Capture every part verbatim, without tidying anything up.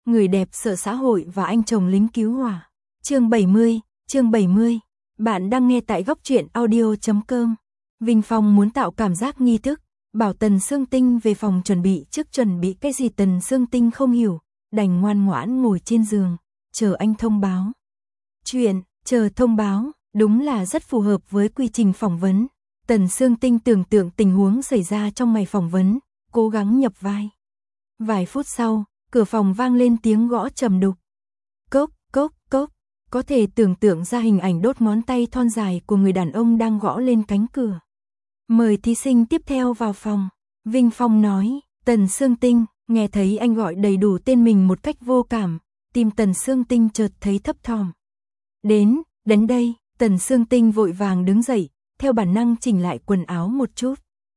Người đẹp sợ xã hội và anh chồng lính cứu hỏa. Chương bảy mươi, chương bảy mươi. Bạn đang nghe tại góc truyện audio chấm com. Vinh Phong muốn tạo cảm giác nghi thức, bảo Tần Sương Tinh về phòng chuẩn bị trước. Chuẩn bị cái gì Tần Sương Tinh không hiểu, đành ngoan ngoãn ngồi trên giường, chờ anh thông báo. Chuyện, chờ thông báo, đúng là rất phù hợp với quy trình phỏng vấn. Tần Sương Tinh tưởng tượng tình huống xảy ra trong ngày phỏng vấn, cố gắng nhập vai. Vài phút sau, cửa phòng vang lên tiếng gõ trầm đục. Cốc, cốc, cốc, có thể tưởng tượng ra hình ảnh đốt ngón tay thon dài của người đàn ông đang gõ lên cánh cửa. Mời thí sinh tiếp theo vào phòng. Vinh Phong nói. Tần Sương Tinh, nghe thấy anh gọi đầy đủ tên mình một cách vô cảm, tim Tần Sương Tinh chợt thấy thấp thỏm. Đến, đến đây, Tần Sương Tinh vội vàng đứng dậy, theo bản năng chỉnh lại quần áo một chút.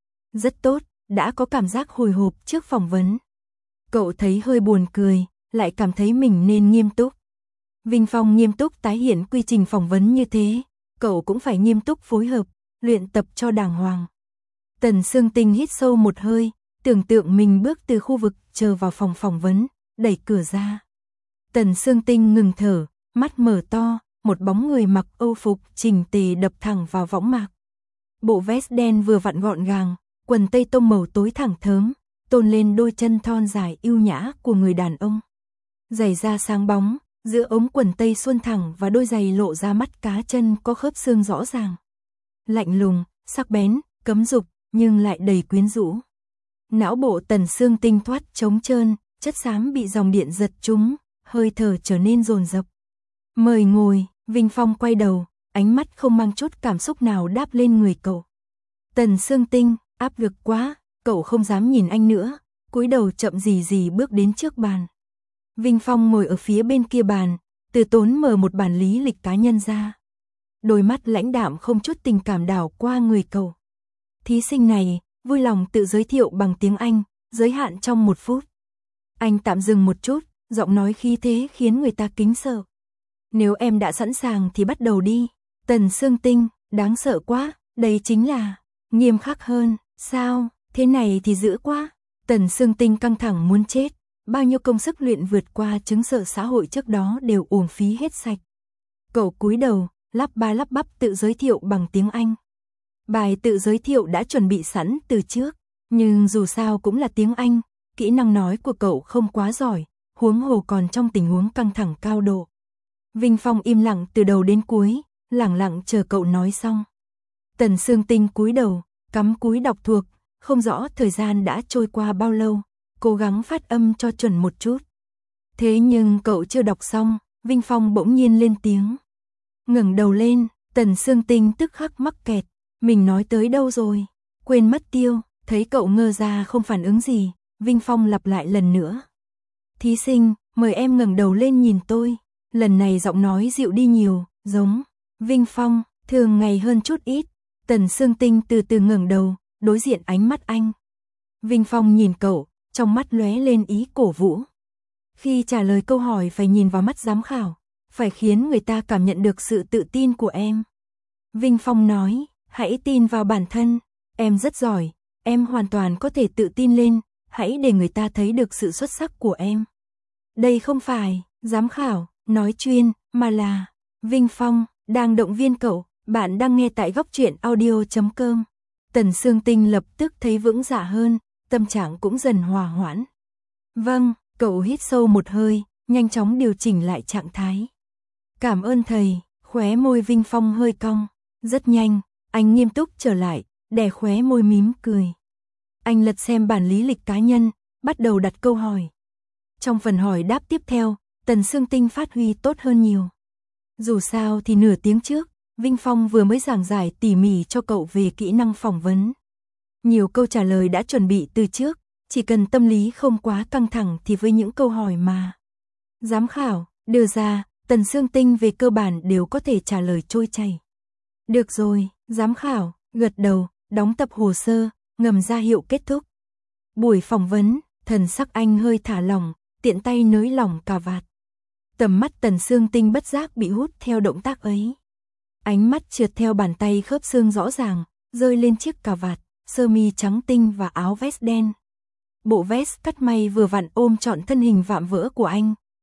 Rất tốt, đã có cảm giác hồi hộp trước phỏng vấn. Cậu thấy hơi buồn cười, lại cảm thấy mình nên nghiêm túc. Vinh Phong nghiêm túc tái hiện quy trình phỏng vấn như thế, cậu cũng phải nghiêm túc phối hợp, luyện tập cho đàng hoàng. Tần Sương Tinh hít sâu một hơi, tưởng tượng mình bước từ khu vực chờ vào phòng phỏng vấn, đẩy cửa ra. Tần Sương Tinh ngừng thở, mắt mở to, một bóng người mặc âu phục chỉnh tề đập thẳng vào võng mạc. Bộ vest đen vừa vặn gọn gàng, quần tây tông màu tối thẳng thớm, tôn lên đôi chân thon dài yêu nhã của người đàn ông. Giày da sáng bóng, giữa ống quần tây xuân thẳng và đôi giày lộ ra mắt cá chân có khớp xương rõ ràng. Lạnh lùng, sắc bén, cấm dục, nhưng lại đầy quyến rũ. Não bộ Tần Sương Tinh thoát trống trơn, chất xám bị dòng điện giật trúng, hơi thở trở nên dồn dập. Mời ngồi, Vinh Phong quay đầu, ánh mắt không mang chút cảm xúc nào đáp lên người cậu. Tần Sương Tinh, áp lực quá, cậu không dám nhìn anh nữa, cúi đầu chậm gì gì bước đến trước bàn. Vinh Phong ngồi ở phía bên kia bàn, từ tốn mở một bản lý lịch cá nhân ra. Đôi mắt lãnh đạm không chút tình cảm đảo qua người cậu. Thí sinh này, vui lòng tự giới thiệu bằng tiếng Anh, giới hạn trong một phút. Anh tạm dừng một chút, giọng nói khí thế khiến người ta kính sợ. Nếu em đã sẵn sàng thì bắt đầu đi. Tần Sương Tinh, đáng sợ quá, đây chính là nghiêm khắc hơn, sao, thế này thì dữ quá. Tần Sương Tinh căng thẳng muốn chết, bao nhiêu công sức luyện vượt qua chứng sợ xã hội trước đó đều uổng phí hết sạch. Cậu cúi đầu, lắp ba lắp bắp tự giới thiệu bằng tiếng Anh. Bài tự giới thiệu đã chuẩn bị sẵn từ trước, nhưng dù sao cũng là tiếng Anh, kỹ năng nói của cậu không quá giỏi, huống hồ còn trong tình huống căng thẳng cao độ. Vinh Phong im lặng từ đầu đến cuối, lẳng lặng chờ cậu nói xong. Tần Sương Tinh cúi đầu, cắm cúi đọc thuộc, không rõ thời gian đã trôi qua bao lâu, cố gắng phát âm cho chuẩn một chút. Thế nhưng cậu chưa đọc xong, Vinh Phong bỗng nhiên lên tiếng. Ngẩng đầu lên, Tần Sương Tinh tức khắc mắc kẹt, mình nói tới đâu rồi, quên mất tiêu, thấy cậu ngơ ra không phản ứng gì, Vinh Phong lặp lại lần nữa. Thí sinh, mời em ngẩng đầu lên nhìn tôi, lần này giọng nói dịu đi nhiều, giống Vinh Phong, thường ngày hơn chút ít. Tần Sương Tinh từ từ ngẩng đầu, đối diện ánh mắt anh. Vinh Phong nhìn cậu, trong mắt lóe lên ý cổ vũ. Khi trả lời câu hỏi phải nhìn vào mắt giám khảo, phải khiến người ta cảm nhận được sự tự tin của em. Vinh Phong nói, hãy tin vào bản thân, em rất giỏi, em hoàn toàn có thể tự tin lên, hãy để người ta thấy được sự xuất sắc của em. Đây không phải, giám khảo, nói chuyên, mà là Vinh Phong, đang động viên cậu. Bạn đang nghe tại góc truyện audio chấm com. Tần Sương Tinh lập tức thấy vững dạ hơn, tâm trạng cũng dần hòa hoãn. Vâng, cậu hít sâu một hơi, nhanh chóng điều chỉnh lại trạng thái. Cảm ơn thầy, khóe môi Vinh Phong hơi cong. Rất nhanh, anh nghiêm túc trở lại, đè khóe môi mím cười. Anh lật xem bản lý lịch cá nhân, bắt đầu đặt câu hỏi. Trong phần hỏi đáp tiếp theo, Tần Sương Tinh phát huy tốt hơn nhiều. Dù sao thì nửa tiếng trước, Vinh Phong vừa mới giảng giải tỉ mỉ cho cậu về kỹ năng phỏng vấn. Nhiều câu trả lời đã chuẩn bị từ trước, chỉ cần tâm lý không quá căng thẳng thì với những câu hỏi mà giám khảo đưa ra, Tần Sương Tinh về cơ bản đều có thể trả lời trôi chảy. Được rồi, giám khảo, gật đầu, đóng tập hồ sơ, ngầm ra hiệu kết thúc. Buổi phỏng vấn, thần sắc anh hơi thả lỏng, tiện tay nới lỏng cà vạt. Tầm mắt Tần Sương Tinh bất giác bị hút theo động tác ấy. Ánh mắt trượt theo bàn tay khớp xương rõ ràng, rơi lên chiếc cà vạt, sơ mi trắng tinh và áo vest đen. Bộ vest cắt may vừa vặn ôm trọn thân hình vạm vỡ của anh,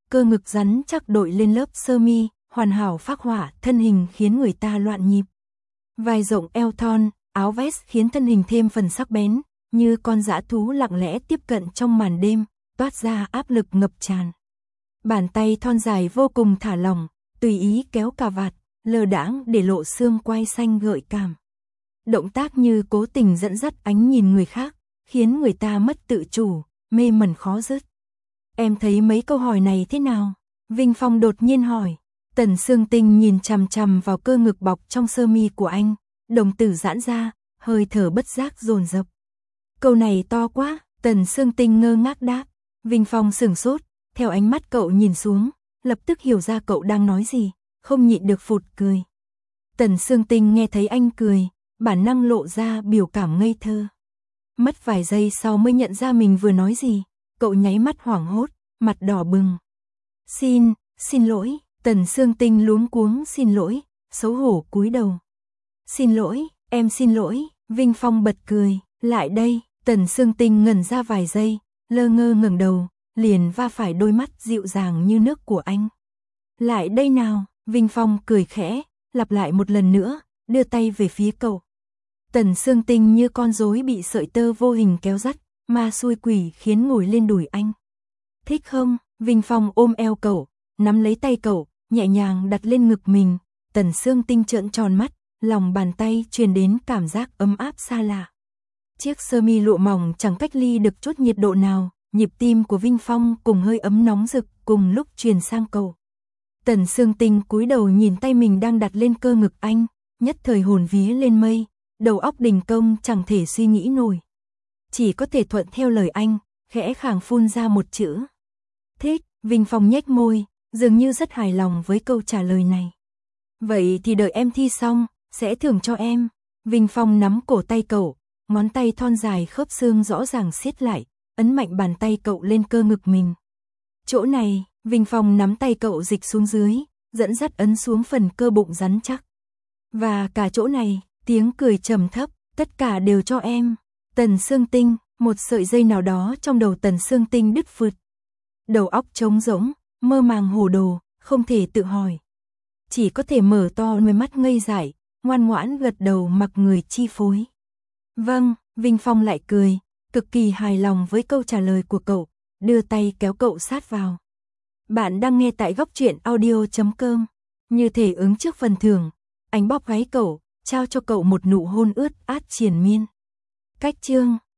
cơ ngực rắn chắc đội lên lớp sơ mi, hoàn hảo phác họa, thân hình khiến người ta loạn nhịp. Vai rộng eo thon, áo vest khiến thân hình thêm phần sắc bén, như con dã thú lặng lẽ tiếp cận trong màn đêm, toát ra áp lực ngập tràn. Bàn tay thon dài vô cùng thả lỏng, tùy ý kéo cà vạt, lơ đãng để lộ xương quai xanh gợi cảm. Động tác như cố tình dẫn dắt ánh nhìn người khác, khiến người ta mất tự chủ, mê mẩn khó dứt. Em thấy mấy câu hỏi này thế nào? Vinh Phong đột nhiên hỏi. Tần Sương Tinh nhìn chằm chằm vào cơ ngực bọc trong sơ mi của anh, đồng tử giãn ra, hơi thở bất giác dồn dập. Câu này to quá, Tần Sương Tinh ngơ ngác đáp. Vinh Phong sửng sốt, theo ánh mắt cậu nhìn xuống, lập tức hiểu ra cậu đang nói gì, không nhịn được phụt cười. Tần Sương Tinh nghe thấy anh cười, bản năng lộ ra biểu cảm ngây thơ. Mất vài giây sau mới nhận ra mình vừa nói gì, cậu nháy mắt hoảng hốt, mặt đỏ bừng. Xin, xin lỗi, Tần Sương Tinh luống cuống xin lỗi, xấu hổ cúi đầu. Xin lỗi, em xin lỗi, Vinh Phong bật cười, lại đây, Tần Sương Tinh ngẩn ra vài giây, lơ ngơ ngẩng đầu, liền va phải đôi mắt dịu dàng như nước của anh. Lại đây nào, Vinh Phong cười khẽ, lặp lại một lần nữa, đưa tay về phía cậu. Tần Sương Tinh như con rối bị sợi tơ vô hình kéo dắt, ma xui quỷ khiến ngồi lên đùi anh. Thích không? Vinh Phong ôm eo cậu, nắm lấy tay cậu, nhẹ nhàng đặt lên ngực mình. Tần Sương Tinh trợn tròn mắt, lòng bàn tay truyền đến cảm giác ấm áp xa lạ. Chiếc sơ mi lụa mỏng chẳng cách ly được chút nhiệt độ nào, nhịp tim của Vinh Phong cùng hơi ấm nóng rực cùng lúc truyền sang cậu. Tần Sương Tinh cúi đầu nhìn tay mình đang đặt lên cơ ngực anh, nhất thời hồn vía lên mây, đầu óc đình công chẳng thể suy nghĩ nổi. Chỉ có thể thuận theo lời anh, khẽ khàng phun ra một chữ. Thích, Vinh Phong nhếch môi, dường như rất hài lòng với câu trả lời này. Vậy thì đợi em thi xong, sẽ thưởng cho em. Vinh Phong nắm cổ tay cậu, ngón tay thon dài khớp xương rõ ràng siết lại, ấn mạnh bàn tay cậu lên cơ ngực mình. Chỗ này, Vinh Phong nắm tay cậu dịch xuống dưới, dẫn dắt ấn xuống phần cơ bụng rắn chắc. Và cả chỗ này, tiếng cười trầm thấp, tất cả đều cho em. Tần Sương Tinh, một sợi dây nào đó trong đầu Tần Sương Tinh đứt phượt. Đầu óc trống rỗng, mơ màng hồ đồ, không thể tự hỏi. Chỉ có thể mở to đôi mắt ngây dại, ngoan ngoãn gật đầu mặc người chi phối. Vâng, Vinh Phong lại cười, cực kỳ hài lòng với câu trả lời của cậu, đưa tay kéo cậu sát vào. Bạn đang nghe tại góc truyện audio chấm com. Như thể ứng trước phần thưởng, anh bóp gáy cậu, trao cho cậu một nụ hôn ướt át triền miên. Cách chương